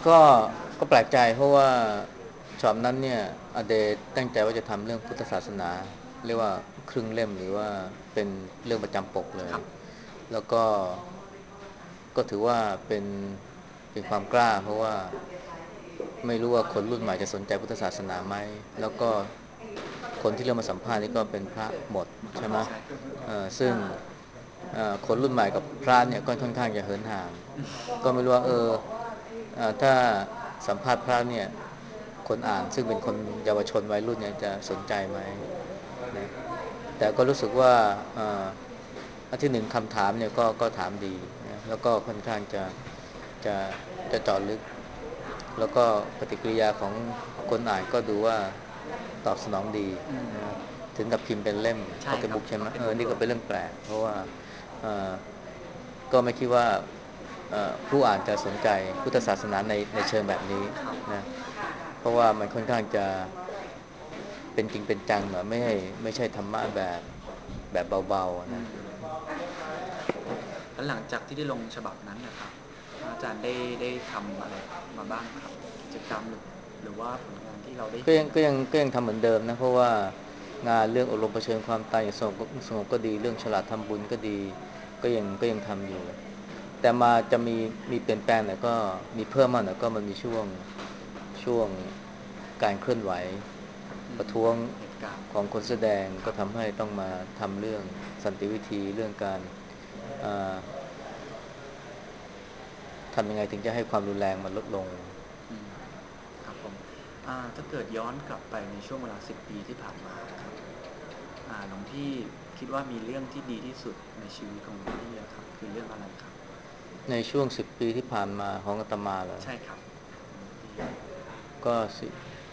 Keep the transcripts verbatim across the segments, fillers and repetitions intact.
ก็ก็แปลกใจเพราะว่าช็อตนั้นเนี่ยอเดตั้งใจว่าจะทำเรื่องพุทธศาสนาเรียกว่าครึ่งเล่มหรือว่าเป็นเรื่องประจำปกเลยครับแล้วก็ก็ถือว่าเป็นเป็นความกล้าเพราะว่าไม่รู้ว่าคนรุ่นใหม่จะสนใจพุทธศาสนาไหมแล้วก็คนที่เริ่มมาสัมภาษณ์นี่ก็เป็นพระหมดใช่ไหมใช่เอ่อซึ่งเอ่อคนรุ่นใหม่กับพระเนี่ยก็ค่อนข้างจะเหินห่างก็ไม่รู้ว่าเออเอ่อถ้าสัมภาษณ์พระเนี่ยคนอ่านซึ่งเป็นคนเยาวชนวัยรุ่นเนี่ยจะสนใจไหมนะแต่ก็รู้สึกว่าเอ่ออันที่หนึ่งคำถามเนี่ยก็ก็ถามดีนะแล้วก็ค่อนข้างจะจะจะเจาะลึกแล้วก็ปฏิกิริยาของคนอ่านก็ดูว่าตอบสนองดีอืมนะถึงกับพิมพ์เป็นเล่มพ็ใช่ครับอกเก็ตบุ๊กใช่ไหมพ็อกเก็ตเออนี่ก็บุ๊กเลยเป็นเรื่องแปลกเพราะว่าเอ่อก็ไม่คิดว่าเอ่อผู้อ่านจะสนใจพุทธศาสนาในในเชิงแบบนี้ครับนะเพราะว่ามันค่อนข้างจะเป็นจริงเป็นจังหน่อยไม่ใช่ไม่ใช่ธรรมะแบบแบบเบาๆนะอืมแล้วหลังจากที่ได้ลงฉบับนั้นนะครับอาจารย์ได้ได้ทำอะไรมาบ้างครับกิจกรรมหรือหรือว่าผลงานที่เราได้ก็เห็นนะครับยังก็ยังก็ยังทำเหมือนเดิมนะเพราะว่างานเรื่องอบรมเผชิญความตายอย่างสงบก็สงบก็ดีเรื่องฉลาดทำบุญก็ดีก็ยังก็ยังทำอยู่แต่มาจะมีมีเปลี่ยนแปลงหน่อยก็มีเพิ่มมากหน่อยก็มันมีช่วงช่วงการเคลื่อนไหวอืมประท้วงเหตุการณ์ของคนแสอแดงครับก็ทำให้ต้องมาทำเรื่องสันติวิธีเรื่องการอ่าทำยังไงถึงจะให้ความรุนแรงมันลดลงอืมครับผมอ่าถ้าเกิดย้อนกลับไปในช่วงเวลาสิบปีที่ผ่านมาครับอ่าหลวงพี่คิดว่ามีเรื่องที่ดีที่สุดในชีวิตของหลวงพี่อะครับคือเรื่องอะไรครับในช่วงสิบปีที่ผ่านมาของอาตมาเหรอใช่ครับหลวงพี่ก็สิ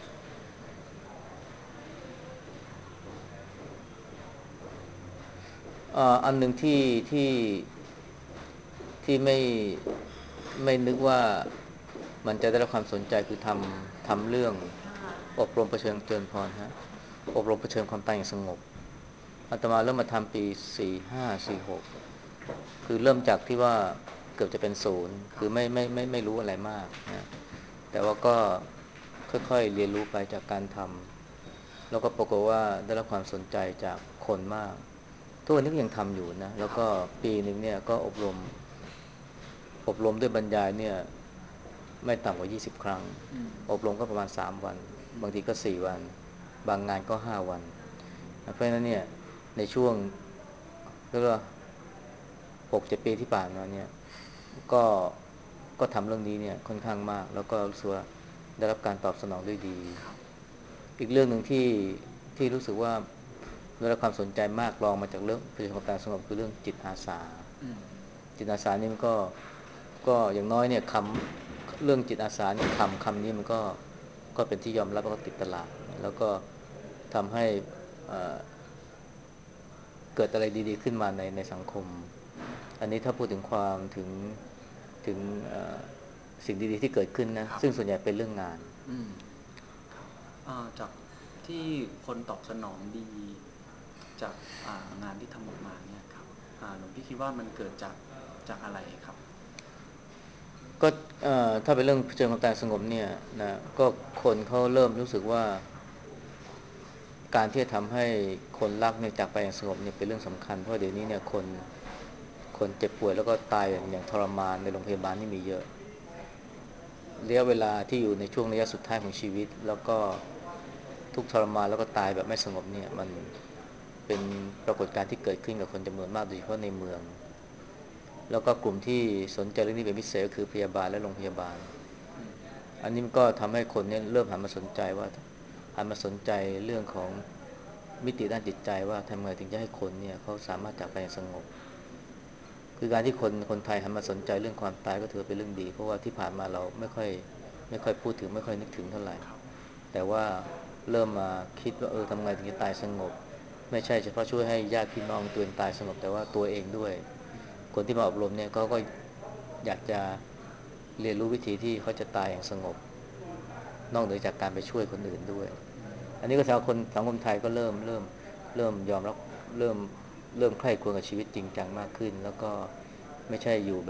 เอ่ออันหนึ่งที่ที่ที่ไม่ไม่นึกว่ามันจะได้รับความสนใจคือทำทำเรื่องอบรมเผชิญเตือนพรฮะอบรมเผชิญความตายอย่างสงบอาตมาเริ่มมาทำปีสี่ห้าสี่หกคือเริ่มจากที่ว่าเกือบจะเป็นศูนย์ครับคือไม่ไม่ไม่ไม่รู้อะไรมากนะแต่ว่าก็ค่อยๆเรียนรู้ไปจากการทำแล้วก็ปรากฏว่าได้รับความสนใจจากคนมากทุกวันนี้ก็ยังทำอยู่นะแล้วครับก็ปีหนึ่งเนี่ยก็อบรมอบรมด้วยบรรยายเนี่ยไม่ต่ำกว่ายี่สิบครั้งอืมอบรมก็ประมาณสามวันอืมบางทีก็สี่วันบางงานก็ห้าวันเพราะฉะนั้นเนี่ยในช่วงเรียกว่าหกเจ็ดปีที่ผ่านมาเนี่ยก็ก็ทำเรื่องนี้เนี่ยค่อนข้างมากแล้วก็รู้สึกว่าได้รับการตอบสนองด้วยดีครับอีกเรื่องหนึ่งที่ที่รู้สึกว่าได้รับความสนใจมากรองมาจากเรื่องพฤติกรรมการสงบคือเรื่องจิตอาสาอืมจิตอาสานี่มันก็ก็อย่างน้อยเนี่ยคำเรื่องจิตอาสาเนี่ยคำคำนี้มันก็ก็เป็นที่ยอมรับแล้วก็ติดตลาดแล้วก็ทำให้เอ่อ เกิดอะไรดีๆขึ้นมาในในสังคม อันนี้ถ้าพูดถึงความถึงถึงสิ่งดีๆที่เกิดขึ้นนะครับซึ่งส่วนใหญ่เป็นเรื่องงานอืมครับอ่าจากที่คนตอบสนองดีจากอ่างานที่ทำออกมาเนี่ยครับอ่าหลวงพี่คิดว่ามันเกิดจากจากอะไรครับก็เอ่อถ้าเป็นเรื่องเชิงความตายสงบเนี่ยนะก็คนเขาเริ่มรู้สึกว่าการที่จะทำให้คนรักเนี่ยจากไปอย่างสงบเนี่ยเป็นเรื่องสำคัญเพราะเดี๋ยวนี้เนี่ยคนคนเจ็บป่วยแล้วก็ตายอย่างอย่างทรมานในโรงพยาบาลนี่มีเยอะระยะเวลาที่อยู่ในช่วงระยะสุดท้ายของชีวิตแล้วก็ทุกข์ทรมานแล้วก็ตายแบบไม่สงบเนี่ยมันเป็นปรากฏการณ์ที่เกิดขึ้นกับคนจำนวนมากโดยเฉพาะในเมืองแล้วก็กลุ่มที่สนใจเรื่องนี้เป็นพิเศษก็คือพยาบาลและโรงพยาบาลอืมอันนี้มันก็ทำให้คนเนี่ยเริ่มหันมาสนใจว่าหันมาสนใจเรื่องของมิติด้านจิตใจว่าทำไงถึงจะให้คนเนี่ยเขาสามารถจากไปอย่างสงบคือการที่คนคนไทยหันมาสนใจเรื่องความตายก็ถือเป็นเรื่องดีเพราะว่าที่ผ่านมาเราไม่ค่อยไม่ค่อยพูดถึงไม่ค่อยนึกถึงเท่าไหร่ครับแต่ว่าเริ่มมาคิดว่าเออทำไงถึงจะตายสงบไม่ใช่เฉพาะช่วยให้ญาติพี่น้องตัวเองตายสงบแต่ว่าตัวเองด้วยอืมคนที่มาอบรมเนี่ยเขาก็อยากจะเรียนรู้วิธีที่เขาจะตายอย่างสงบ นอกเหนือจากการไปช่วยคนอื่นด้วยอืมอันนี้ก็แสดงว่าคนสังคมไทยก็เริ่มเริ่มเริ่มยอมรับเริ่มเริ่มใคร่ครวญกับชีวิตจริงจังมากขึ้นแล้วก็ไม่ใช่อยู่แบบ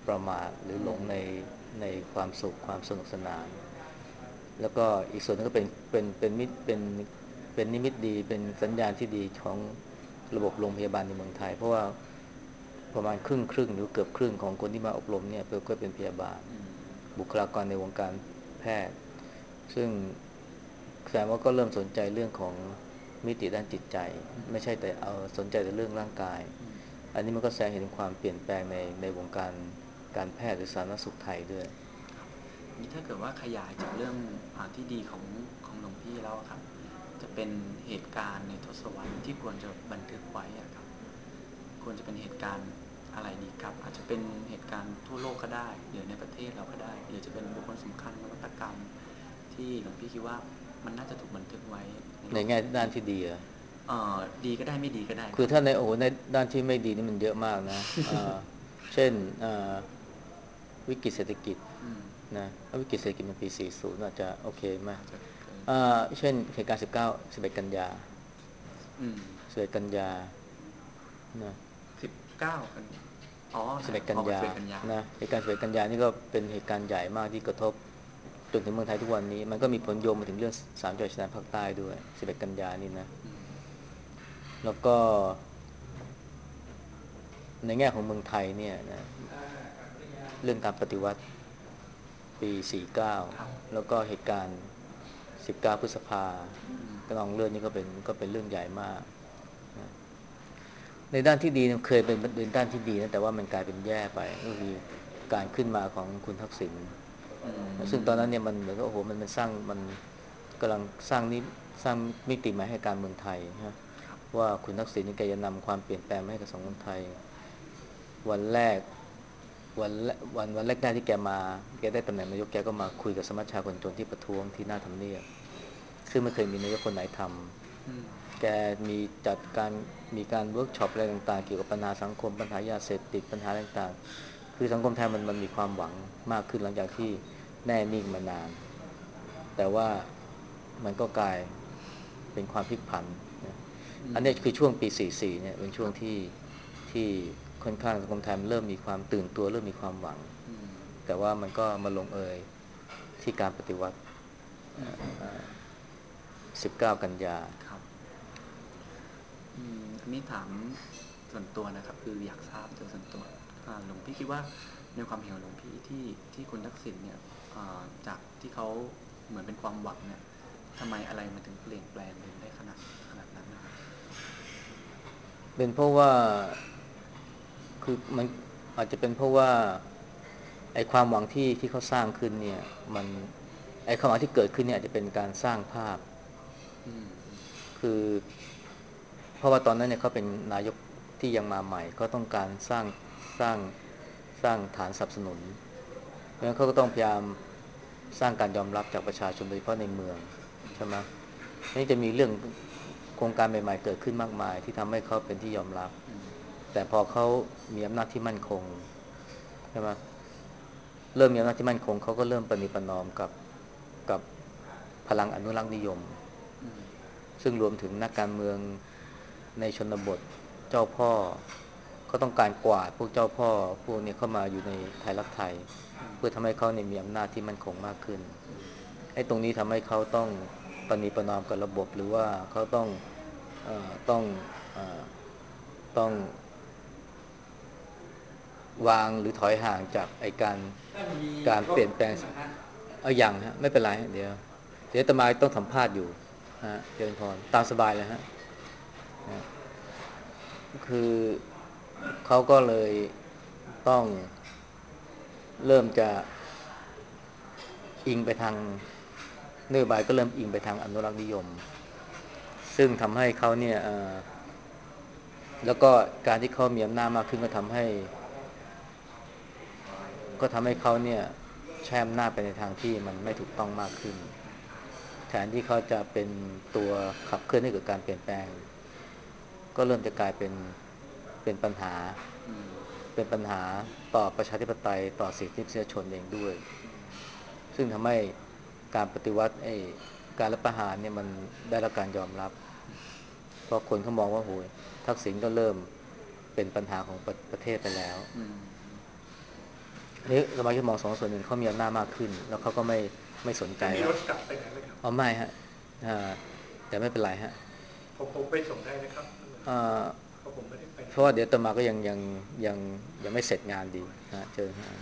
ประมาทหรือหลงในในความสุขความสนุกสนานแล้วก็อีกส่วนนึงก็เป็นเป็นเป็นมิตรเป็นเป็นนิมิตดีเป็นสัญญาณที่ดีของระบบโรงพยาบาลในเมืองไทยเพราะว่าประมาณครึ่งครึ่งหรือเกือบครึ่งของคนที่มาอบรมเนี่ยก็เป็นพยาบาลอืมบุคลากรในวงการแพทย์ซึ่งแสดงว่าก็เริ่มสนใจเรื่องของมิติด้านจิตใจอืมไม่ใช่แต่เอาสนใจแต่เรื่องร่างกายอืมอันนี้มันก็แสดงเห็นถึงความเปลี่ยนแปลงในในวงการการแพทย์หรือสาธารณสุขไทยด้วยครับนี่ถ้าเกิดว่าขยายจากเรื่องอาที่ดีของของหลวงพี่แล้วอะครับ จะเป็นเหตุการณ์ในทศวรรษที่ควรจะบันทึกไว้อะครับควรจะเป็นเหตุการณ์อะไรดีครับอาจจะเป็นเหตุการณ์ทั่วโลกก็ได้หรือในประเทศเราก็ได้หรือจะเป็นบุคคลสำคัญนวัตกรรมที่หลวงพี่คิดว่ามันน่าจะถูกบันทึกไว้ในโลในแง่กแห่งนี้ด้านที่ดีอะเอ่อดีก็ได้ไม่ดีก็ได้ครับคือถ้าในโอ้โหในด้านที่ไม่ดีนี่มันเยอะมากนะอ่าเช่นอ่าวิกฤตเศรษฐกิจอืมนะถ้าวิกฤตเศรษฐกิจในปีสี่สิบอาจจะโอเคไหมอาจจะเกินอ่าเช่นเหตุการณ์สิบเก้า สิบเอ็ดกันยาอืมสิบเอ็ดกันยานะสิบเก้ากันอ๋อสิบเอ็ดออกมากันยาสิบเอ็ดกันยานะเหตุการณ์สิบเอ็ดกันยานี่ก็เป็นเหตุการณ์ใหญ่มากที่กระทบจนถึงเมืองไทยทุกวันนี้มันก็มีผลโยงมาถึงเรื่องสามจังหวัดชายแดนภาคใต้ด้วยสิบเอ็ดกันยานี่นะอืมแล้วก็ในแง่ของเมืองไทยเนี่ยนะเรื่องการปฏิวัติ ปีสี่สิบเก้าครับแล้วก็เหตุการณ์สิบเก้าพฤษภาอืมกนองเลือดนี่ก็เป็นก็เป็นเรื่องใหญ่มากนะในด้านที่ดีเคยเป็นเป็นด้านที่ดีนะแต่ว่ามันกลายเป็นแย่ไปก็คือการขึ้นมาของคุณทักษิณอืซึ่งตอนนั้นมเนี่ยมันเหมือนกับโอ้โหมันมันสร้างมันกำลังสร้างนิสร้างมิติใหม่ให้การเมืองไทยนะครับว่าคุณทักษิณนี่แกจะนำความเปลี่ยนแปลงมาให้กับสังคมไทยวันแรก วันวันวันแรกๆที่แกมาแกได้ตำแหน่งนายกแกก็มาคุยกับสมัชชาคนจนที่ประท้วงที่หน้าทำเนียบซึ่งไม่เคยมีนายกคนไหนทอืมำแกมีจัดการมีการเวิร์กช็อปอะไรต่างๆเกี่ยวกับปัญหาสังคมปัญหายาเสพติดปัญหาต่างๆคือสังคมไทยมันมันมีความหวังมากขึ้นหลังจากที่ครับแน่นิ่งมานานแต่ว่ามันก็กลายเป็นความพลิกผันนะอืมอันนี้คือช่วงปีสี่สิบสี่เนี่ยเป็นคช่วงรับที่ที่ค่อนข้างสังคมไทยมันเริ่มมีความตื่นตัวเริ่มมีความหวังอืมแต่ว่ามันก็มาลงเอยที่การปฏิวัติอืมสิบเก้ากันยาครับอืมอันนี้ถามส่วนตัวนะครับคืออยากทราบโดยส่วนตัวอ่าหลวงพี่คิดว่าในความเห็นของหลวงพี่ที่ที่คุณทักษิณเนี่ยอ่าจากที่เขาเหมือนเป็นความหวังเนี่ยทำไมอะไรมันถึงเปลี่ยนแปลงถึงได้ขนาดขนาดนั้นนะครับเป็นเพราะว่าคือมันอาจจะเป็นเพราะว่าไอ้ความหวังที่ที่เขาสร้างขึ้นเนี่ยมันไอ้ความหวังที่เกิดขึ้นเนี่ยอาจจะเป็นการสร้างภาพอืมคือเพราะว่าตอนนั้นเนี่ยเขาเป็นนายกที่ยังมาใหม่ก็ต้องการสร้างสร้างสร้างฐานสนับสนุนเพราะฉะนั้นเขาก็ต้องพยายามสร้างการยอมรับจากประชาชนโดยเฉพาะในเมืองใช่ไหมนี่จะมีเรื่องโครงการใหม่ๆเกิดขึ้นมากมายที่ทำให้เขาเป็นที่ยอมรับอืมแต่พอเขามีอำนาจที่มั่นคงใช่ไหมเริ่มมีอำนาจที่มั่นคงเขาก็เริ่มประนีประนอมกับกับพลังอนุรักษ์นิยมอืมซึ่งรวมถึงนักการเมืองในชนบทเจ้าพ่อก็ต้องการกวาดพวกเจ้าพ่อพวกนี้เข้ามาอยู่ในไทยรักไทยอืมเพื่อทำให้เขาเนี่ยมีอำนาจที่มั่นคงมากขึ้นอืมไอ้ตรงนี้ทำให้เขาต้องประนีประนอมกับระบบหรือว่าเขาต้องเอ่อต้องเอ่อต้องวางหรือถอยห่างจากไอ้การการเปลี่ยนแปลงเอาอย่างฮะไม่เป็นไรเดี๋ยวเดี๋ยวอาตมาต้องสัมภาษณ์อยู่ฮะเจริญพรตามสบายเลยฮะคือเขาก็เลยต้องเริ่มจะอิงไปทางนโยบายก็เริ่มอิงไปทางอนุรักษ์นิยมซึ่งทำให้เขาเนี่ยเอ่อแล้วก็การที่เขามีอำนาจมากขึ้นก็ทำให้ก็ทำให้เขาเนี่ยใช้อำนาจไปในทางที่มันไม่ถูกต้องมากขึ้นแทนที่เขาจะเป็นตัวขับเคลื่อนให้เกิดการเปลี่ยนแปลงก็เริ่มจะกลายเป็นเป็นปัญหาอืมเป็นปัญหาต่อประชาธิปไตยต่อสิทธิมนุษยชนเองด้วยอืมซึ่งทำให้การปฏิวัติไอ้การรัฐประหารเนี่ยมันได้รับการยอมรับเพราะคนเขามองว่าโหยทักษิณก็เริ่มเป็นปัญหาของประประเทศไปแล้วอืมนี่สมาชิกมองสองส่วนหนึ่งเขามีอำนาจมากขึ้นแล้วเขาก็ไม่ไม่สนใจไม่มีแล้วรถกลับไปไหนเลยครับอ๋อไม่ฮะอ่าแต่ไม่เป็นไรฮะผมผมไปส่งได้นะครับอ่าเพราะผมไม่ได้ไปไหนเพราะว่าเดี๋ยวตมาก็ยังยังยังยังไม่เสร็จงานดีฮะเจอฮะ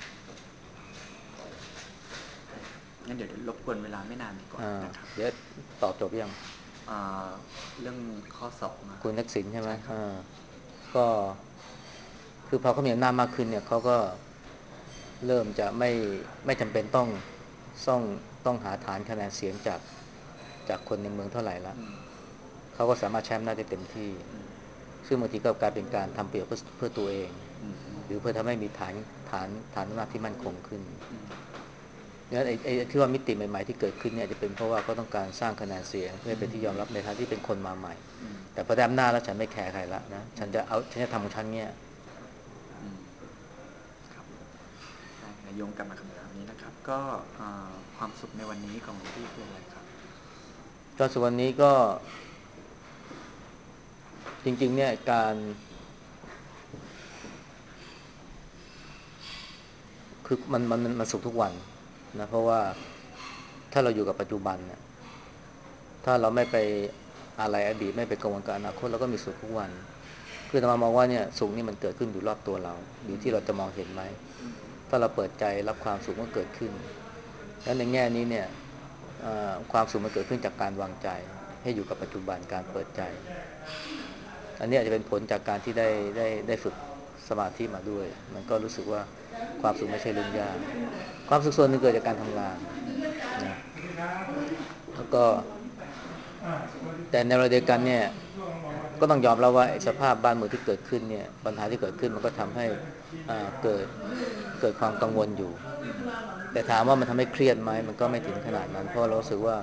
งั้นเดี๋ยวรบกวนเวลาไม่นานดีกว่าอ่านะครับเดี๋ยวตอบจบยังเรื่องข้อสองนะคคุณรับทักษิณใช่ไหมใช่ครับอ่าก็คือพอเขามีอำนาจมากขึ้นเนี่ยเขาก็เริ่มจะไม่ไม่จำเป็นต้องต้องต้องหาฐานคะแนนเสียงจากจากคนในเมืองเท่าไหร่ละอืมเขาก็สามารถใช้อำนาจได้เต็มที่อืมซึ่งบางทีก็กลายเป็นการทำประโยชน์เพื่อเพื่อตัวเองอืมหรือเพื่อทำให้มีฐานฐานฐานอำนาจที่มั่นคงขึ้นอืมงั้นไอ้ไอ้ที่ว่ามิติใหม่ๆที่เกิดขึ้นเนี่ยจะเป็นเพราะว่าเขาต้องการสร้างคะแนนเสียงเพื่อให้เป็นที่ยอมรับในฐานะที่เป็นคนมาใหม่อืมแต่พอได้อำนาจแล้วฉันไม่แคร์ใครละนะอืมฉันจะเอาฉันจะทำของฉันเนี่ยอืมครับได้โยงกลับมาคำถามนี้นะครับก็ความสุขในวันนี้ของหลวงพี่คืออะไรครับก็ส่วนวันนี้ก็จริงๆเนี่ยการคือมันมันมันสุขทุกวันนะเพราะว่าถ้าเราอยู่กับปัจจุบันเนี่ยถ้าเราไม่ไปอะไรอดีตไม่ไปกังวลกับอนาคตเราก็มีสุขทุกวันคือธรรมามองว่าเนี่ยสุขนี่มันเกิดขึ้นอยู่รอบตัวเราอยู่ที่เราจะมองเห็นไหมถ้าเราเปิดใจรับความสุขมันเกิดขึ้นแล้วในแง่นี้เนี่ยความสุขมันเกิดขึ้นจากการวางใจให้อยู่กับปัจจุบันการเปิดใจอันนี้อาจจะเป็นผลจากการที่ได้ได้ได้ฝึกสมาธิมาด้วยมันก็รู้สึกว่าความสุขไม่ใช่เรื่องยากความสุขส่วนหนึ่งเกิดจากการทำงานนะแล้วก็แต่ในเวลาเดียวกันเนี่ยก็ต้องยอมรับว่าสภาพบ้านเมืองที่เกิดขึ้นเนี่ยปัญหาที่เกิดขึ้นมันก็ทำให้เกิดเกิดความกังวลอยู่แต่ถามว่ามันทำให้เครียดไหมมันก็ไม่ถึงขนาดนั้นเพราะเรารู้สึกว่า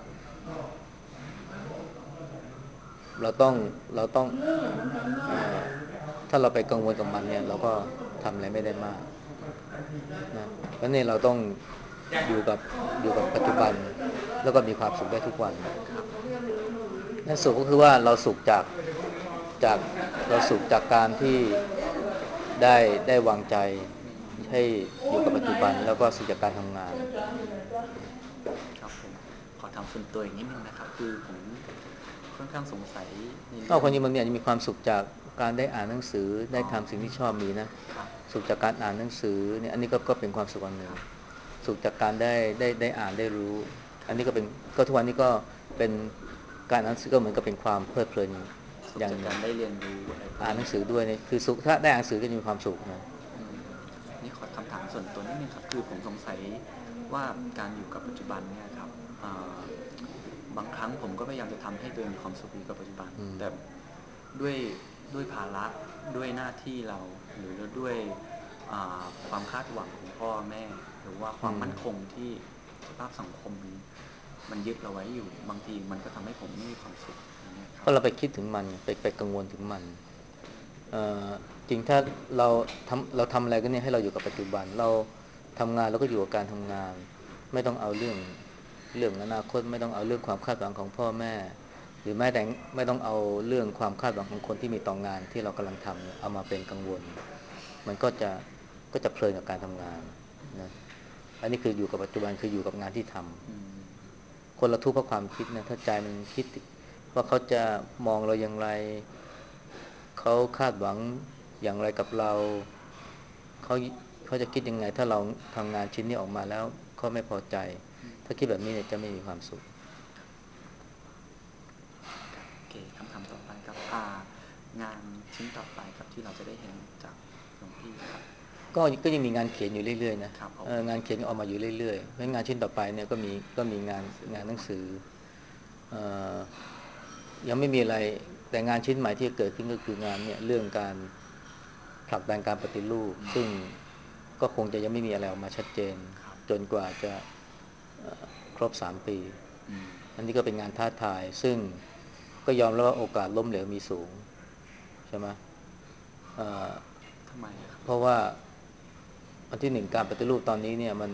เราต้องเราต้องเอ่อถ้าเราไปกังวลกับมันเนี่ยเราก็ทำอะไรไม่ได้มากนะเพราะนี่เราต้องอยู่กับอยู่กับปัจจุบันแล้วก็มีความสุขได้ทุกวันครับนั่นสุขก็คือว่าเราสุขจากจากเราสุขจากการที่ได้ได้วางใจให้อยู่กับปัจจุบันแล้วก็สุขจากการทำงานครับผมขอทำส่วนตัวอีกนิดนึงนะครับคือผมค่อนข้างสงสัยในนอกเรื่องจากนี้มันเนี่ยจะมีความสุขจากการได้อ่านหนังสือได้ทำสิ่งที่ชอบมีนะสุขจากการอ่านหนังสือเนี่ยอันนี้ก็ก็เป็นความสุขอันหนึ่งสุขจากการได้ได้ได้อ่านได้รู้อันนี้ก็เป็นก็ทุกวันนี้ก็เป็นการอ่านหนังสือก็เหมือนกับเป็นความเพลิดเพลินสุขอย่างหนึ่งจากการได้เรียนรู้อะไรพวกอ่านหนี้ใช่ไหมนังสือด้วยเนี่ยคือสุขถ้าได้อ่านหนังสือก็จะมีความสุขนะนี่ขอคำถามส่วนตัวนิดนึงครับคือผมสงสัยว่าการอยู่กับปัจจุบันเนี่ยครับบางครั้งผมก็พยายามจะทำให้ตัวเองมีความสุขอยู่กับปัจจุบันแต่ด้วยด้วยภาระด้วยหน้าที่เราหรือด้วยความคาดหวังของพ่อแม่หรือว่าความมั่นคงที่สภาพสังคมมันมันยึดเราไว้อยู่บางทีมันก็ทำให้ผมไม่มีความสุขอย่างเงี้ยครับเพราะเราไปคิดถึงมันไปไปกังวลถึงมันจริงถ้าเราทำเราทำอะไรก็เนี่ยให้เราอยู่กับปัจจุบันเราทำงานเราก็อยู่กับการทำงานไม่ต้องเอาเรื่องเรื่องอนาคตไม่ต้องเอาเรื่องความคาดหวังของพ่อแม่หรือแม้แต่ไม่ต้องเอาเรื่องความคาดหวังของคนที่มีต่องานที่เรากำลังทำเนี่ยเอามาเป็นกังวลมันก็จะก็จะเพลินกับการทำงานนะอันนี้คืออยู่กับปัจจุบันคืออยู่กับงานที่ทำคนเราทุกข์เพราะความคิดนะถ้าใจมันคิดว่าเขาจะมองเราอย่างไรเขาคาดหวังอย่างไรกับเราเขาเขาจะคิดยังไงถ้าเราทำงานชิ้นนี้ออกมาแล้วเขาไม่พอใจถ้าคิดแบบนี้เนี่ยจะไม่มีความสุขโอเคคำถามต่อไปครับงานชิ้นต่อไปครับที่เราจะได้เห็นจากหลวงพี่ครับก็ก็ยังมีงานเขียนอยู่เรื่อยๆนะครับผมงานเขียนออกมาอยู่เรื่อยๆเพราะงานชิ้นต่อไปเนี่ยก็มีก็มีงานงานหนังสือยังไม่มีอะไรแต่งานชิ้นใหม่ที่เกิดขึ้นก็คืองานเนี่ยเรื่องการผลักดันการปฏิรูปซึ่งก็คงจะยังไม่มีอะไรออกมาชัดเจนจนกว่าจะครบสามปีอันนี้ก็เป็นงานท้าทายซึ่งก็ยอมรับว่าโอกาสล้มเหลวมีสูงใช่ไหมทำไมครับเพราะว่าอันที่หนึ่งการปฏิรูปตอนนี้เนี่ยมัน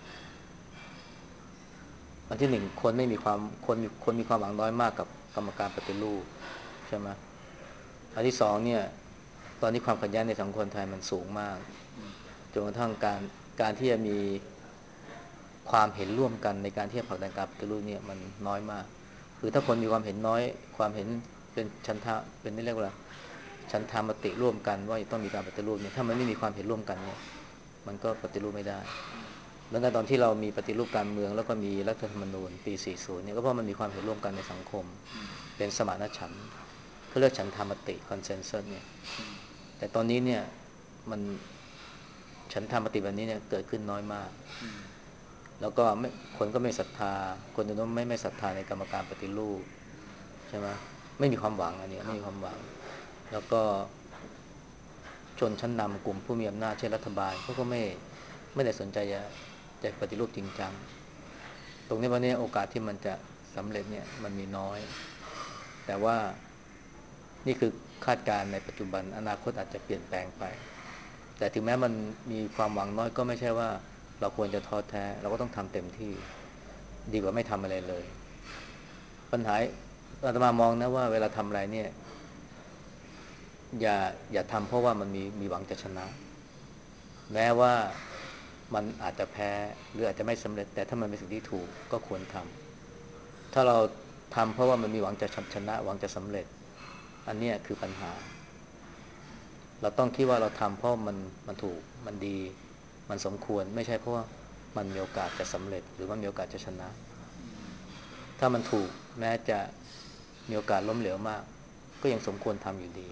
อันที่หนึ่งคนไม่มีความคนมีคนมีความหวังน้อยมากกับกรรมการปฏิรูปใช่ไหมอันที่สองเนี่ยตอนนี้ความขัดแย้งในสังคมไทยมันสูงมากจนกระทั่งการการที่จะมีความเห็นร่วมกันในการที่จะผลักดันการปฏิรูปเนี่ยมันน้อยมากคือถ้าคนมีความเห็นน้อยความเห็นเป็นฉันทะเป็นนี่เรียกว่าฉันทามติร่วมกันว่าต้องมีการปฏิรูปเนี่ยถ้ามันไม่มีความเห็นร่วมกันเนี่ยมันก็ปฏิรูปไม่ได้เหมือนกันตอนที่เรามีปฏิรูปการเมืองแล้วก็มีรัฐธรรมนูญปีสี่สิบเนี่ยก็เพราะมันมีความเห็นร่วมกันในสังคมเป็นสมานฉันท์เขาเรียกฉันทามติคอนเซนแซสเนี่ยแต่ตอนนี้เนี่ยมันฉันทามติแบบนี้เนี่ยเกิดขึ้นน้อยมากแล้วก็ไม่คนก็ไม่ศรัทธาคนจำนวนไม่ไม่ศรัทธาในกรรมการปฏิรูปใช่ไหมไม่มีความหวังอันนี้ไม่มีความหวังแล้วก็ชนชั้นนำกลุ่มผู้มีอำนาจเช่นรัฐบาลเขาก็ไม่ไม่ได้สนใจจะจะปฏิรูปจริงจังตรงนี้วันนี้โอกาสที่มันจะสำเร็จเนี่ยมันมีน้อยแต่ว่านี่คือคาดการณ์ในปัจจุบันอนาคตอาจจะเปลี่ยนแปลงไปแต่ถึงแม้มันมีความหวังน้อยก็ไม่ใช่ว่าเราควรจะท้อแท้เราก็ต้องทำเต็มที่ดีกว่าไม่ทำอะไรเลยปัญหาอาตมามองนะว่าเวลาทำอะไรเนี่ยอย่าอย่าทำเพราะว่ามันมีมีหวังจะชนะแม้ว่ามันอาจจะแพ้หรืออาจจะไม่สำเร็จแต่ถ้ามันเป็นสิ่งที่ถูกก็ควรทำถ้าเราทำเพราะว่ามันมีหวังจะชนะหวังจะสำเร็จอันนี้คือปัญหาเราต้องคิดว่าเราทำเพราะมันมันถูกมันดีมันสมควรไม่ใช่เพราะว่ามันมีโอกาสจะสำเร็จหรือว่ามีโอกาสจะชนะถ้ามันถูกแม้จะมีโอกาสล้มเหลวมากก็ยังสมควรทำอยู่ดี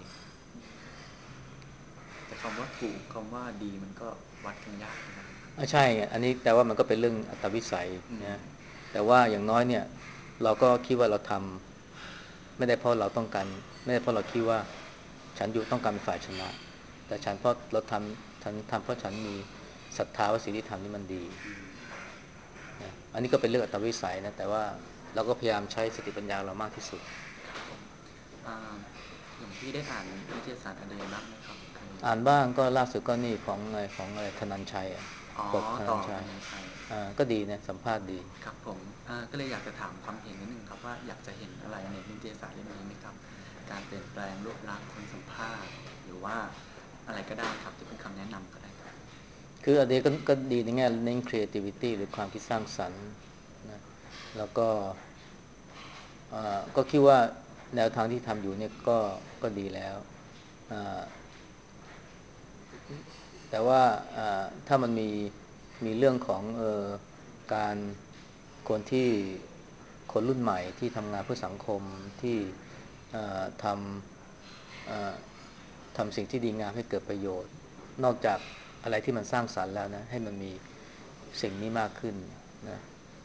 แต่คำว่าถูกคำว่าดีมันก็วัดกันยากนะครับใช่อันนี้แต่ว่ามันก็เป็นเรื่องอัตวิสัยนะแต่ว่าอย่างน้อยเนี่ยเราก็คิดว่าเราทำไม่ได้เพราะเราต้องการไม่ได้เพราะเราคิดว่าฉันอยู่ต้องการเป็นฝ่ายชนะแต่ฉันเพราะเราทำฉันทำเพราะฉันมีศรัทธาว่าสิ่งที่ทำนี่มันดีนะอันนี้ก็เป็นเรื่องอัตวิสัยนะแต่ว่าเราก็พยายามใช้สติปัญญาเรามากที่สุดหลวงพี่ได้อ่านนิตยสารอะไรบ้างไหมครับอ่านบ้างก็ล่าสุดก็นี่ของอะไรของอะไรธนัญชัยอ่ะอ๋อกบธนัต่อญชัยธนัญชัยอ่าก็ดีนะสัมภาษณ์ดีครับผมก็เลยอยากจะถามความเห็นนิดนึงครับว่าอยากจะเห็นอะไรในนิตยสารเล่มนี้ไหมครับการเปลี่ยนแปลงรูปลักษณ์คนสัมภาษณ์หรือว่าอะไรก็ได้ครับที่เป็นคำแนะนำก็ได้ครับคืออันนี้ก็ก็ดีในแง่เน้น creativity หรือความคิดสร้างสรรค์นะแล้วก็ก็คิดว่าแนวทางที่ทำอยู่เนี่ยก็ก็ดีแล้วแต่ว่าถ้ามันมีมีเรื่องของเออการคนที่คนรุ่นใหม่ที่ทำงานเพื่อสังคมที่ทำทำสิ่งที่ดีงามให้เกิดประโยชน์นอกจากอะไรที่มันสร้างสรรค์แล้วนะให้มันมีสิ่งนี้มากขึ้นนะ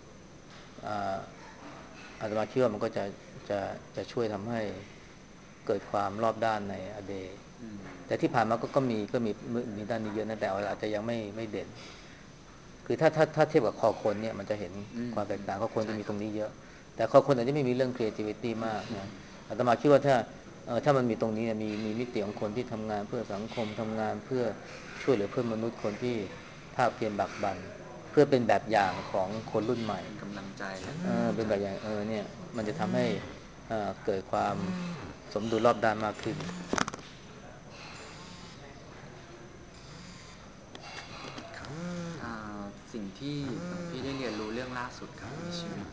อาตมาคิดว่ามันก็จะจะจะช่วยทำให้เกิดความรอบด้านในอเดแต่ที่ผ่านมาก็ก็มีก็มีมีด้านนี้เยอะนะแต่อาจจะยังไม่ไม่เด่นคือถ้าถ้าถ้าเทียบกับคอคนเนี่ยมันจะเห็นความแตกต่างคอคนจะมีตรงนี้เยอะแต่คอคนอาจจะไม่มีเรื่อง creativity มากนะอาตมาคิดว่าถ้าถ้ามันมีตรงนี้มีมีมิติของคนที่ทำงานเพื่อสังคมทำงานเพื่อช่วยเหลือเพื่อนมนุษย์คนที่ภาคเพียรบักบั่นเพื่อเป็นแบบอย่างของคนรุ่นใหม่เป็นกำลังใจและเออเป็นแบบอย่างเออเนี่ยมันจะทำให้เกิดความสมดุลรอบด้านมากขึ้นสิ่งที่หลวงพี่ได้เรียนรู้เรื่องล่าสุดครับในชีวิต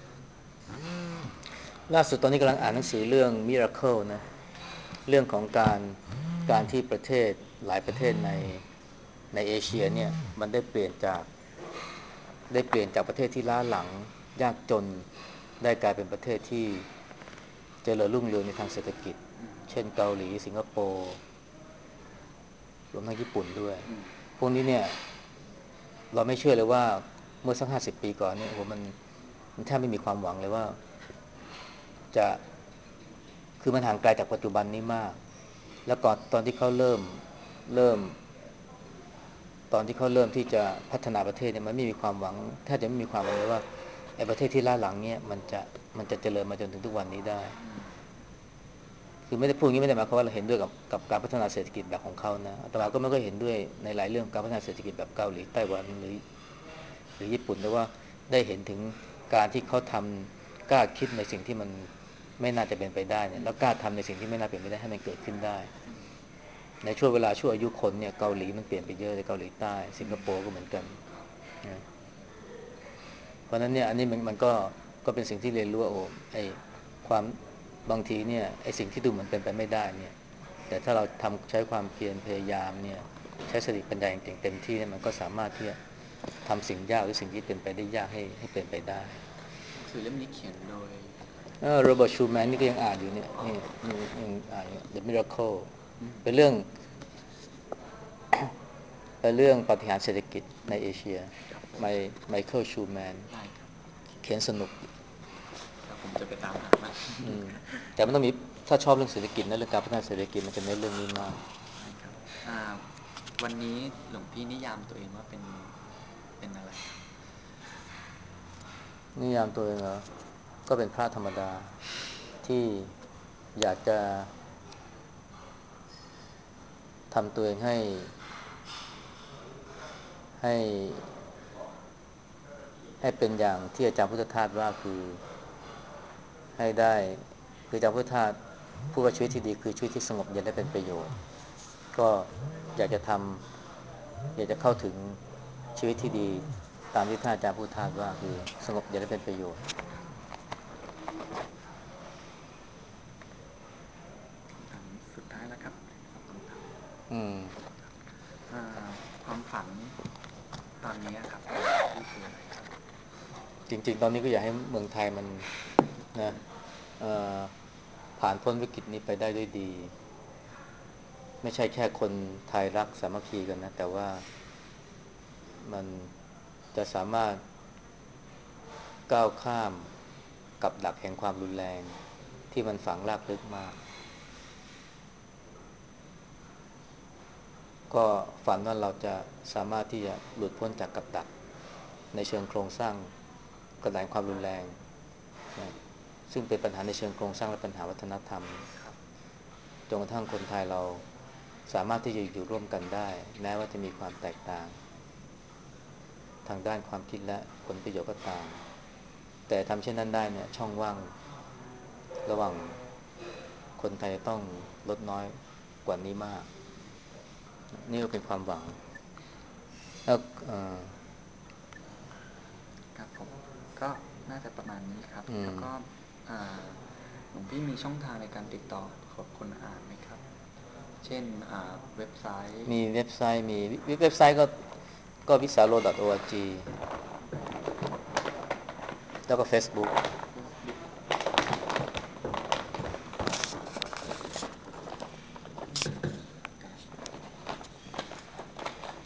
ล่าสุดตอนนี้กำลังอ่านหนังสือเรื่อง Miracle นะเรื่องของการการที่ประเทศหลายประเทศในในเอเชียเนี่ยมันได้เปลี่ยนจากได้เปลี่ยนจากประเทศที่ล้าหลังยากจนได้กลายเป็นประเทศที่เจริญรุ่งเรืองในทางเศรษฐกิจเช่นเกาหลีสิงคโปร์รวมทั้งญี่ปุ่นด้วยพวกนี้เนี่ยเราไม่เชื่อเลยว่าเมื่อสักห้าสิบปีก่อนเนี่ยโอ้โหมันมันแทบไม่มีความหวังเลยว่าจะคือมันห่างไกลจากปัจจุบันนี้มากแล้วก่อนตอนที่เขาเริ่มเริ่มตอนที่เขาเริ่มที่จะพัฒนาประเทศเนี่ยมันไม่มีความหวังแทบจะไม่มีความหวังเลยว่าไอ้ประเทศที่ล้าหลังเนี่ยมันจะมันจะเจริญมาจนถึงทุกวันนี้ได้คือไม่ได้พูดอย่างนี้ไม่ได้หมายความว่าเราเห็นด้วยกับกับการพัฒนาเศรษฐกิจแบบของเขานะอาตมาก็ไม่ก็เห็นด้วยในหลายเรื่องการพัฒนาเศรษฐกิจแบบเกาหลีไต้หวันหรือหรือญี่ปุ่นแต่ว่าได้เห็นถึงการที่เขาทำกล้าคิดในสิ่งที่มันไม่น่าจะเป็นไปได้เนี่ยแล้วกล้าทำในสิ่งที่ไม่น่าเป็นไปได้ให้มันเกิดขึ้นได้ในช่วงเวลาช่วงอายุคนเนี่ยเกาหลีมันเปลี่ยนไปเยอะเลยเกาหลีใต้สิงคโปร์ก็เหมือนกันนะเพราะนั้นเนี่ยอันนี้มันมันก็ก็เป็นสิ่งที่เรียนรู้ว่าโอ้ไอความบางทีเนี่ยไอสิ่งที่ดูเหมือนเป็นไปไม่ได้เนี่ยแต่ถ้าเราทำใช้ความเพียรพยายามเนี่ยใช้สติปัญญาอย่างเต็มที่เนี่ยมันก็สามารถที่จะทำสิ่งยากหรือสิ่งที่เป็นไปได้ยากให้ให้เป็นไปได้หนังสือเล่มนี้เขียนโดยเออโรเบิร์ตชูแมนนี่ก็ยังอ่านอยู่เนี่ยนี่นี่ยังอ่านอยู่ The Miracle เป็นเรื่องเป็นเรื่องปาฏิหาริย์เศรษฐกิจในเอเชียไมไมเคิลชูแมนได้ครับเขียนสนุกครับผมจะไปตามหามาอืมแต่มันต้องมีถ้าชอบเรื่องเศรษฐกิจนะเรื่องการพัฒนาเศรษฐกิจมันจะเน้นเรื่องนี้มากได้ครับอ่าวันนี้หลวงพี่นิยามตัวเองว่าเป็นเป็นอะไรครับนิยามตัวเองเหรอก็เป็นพระธรรมดาที่อยากจะทำตัวเองให้ให้ให้เป็นอย่างที่อาจารย์พุทธทาสว่าคือให้ได้คืออาจารย์พุทธทาสพูดว่าชีวิตที่ดีคือชีวิตที่สงบเย็นและเป็นประโยชน์ก็อยากจะทำอยากจะเข้าถึงชีวิตที่ดีตามที่ท่านอาจารย์พุทธทาสว่าคือสงบเย็นและเป็นประโยชน์คำถามสุดท้ายแล้วครับขอบคุณครับอืมความฝันตอนนี้ครับที่คืออะไรครับจริงๆตอนนี้ก็อยากให้เมืองไทยมันนะผ่านพ้นวิกฤตนี้ไปได้ด้วยดีไม่ใช่แค่คนไทยรักสามัคคีกันนะแต่ว่ามันจะสามารถก้าวข้ามกับดักแห่งความรุนแรงที่มันฝังรากลึกมากก็ฝันว่าเราจะสามารถที่จะหลุดพ้นจากกับดักในเชิงโครงสร้างกระแสความรุนแรงนะซึ่งเป็นปัญหาในเชิงโครงสร้างและปัญหาวัฒนธรรมจนกระทั่งคนไทยเราสามารถที่จะอยู่ร่วมกันได้แม้ว่าจะมีความแตกต่างทางด้านความคิดและผลประโยชน์ก็ตามแต่ทำเช่นนั้นได้เนี่ยช่องว่างระหว่างคนไทยต้องลดน้อยกว่านี้มากนี่ก็เป็นความหวังแล้วครับผมก็น่าจะประมาณนี้ครับแล้วก็หลวงพี่มีช่องทางในการติดต่อขอบคนอ่านไหมครับเช่นเว็บไซต์มีเว็บไซต์มีเว็บไซต์ก็ก็ วิสาโร ดอท โอ อาร์ จี แล้วก็ Facebook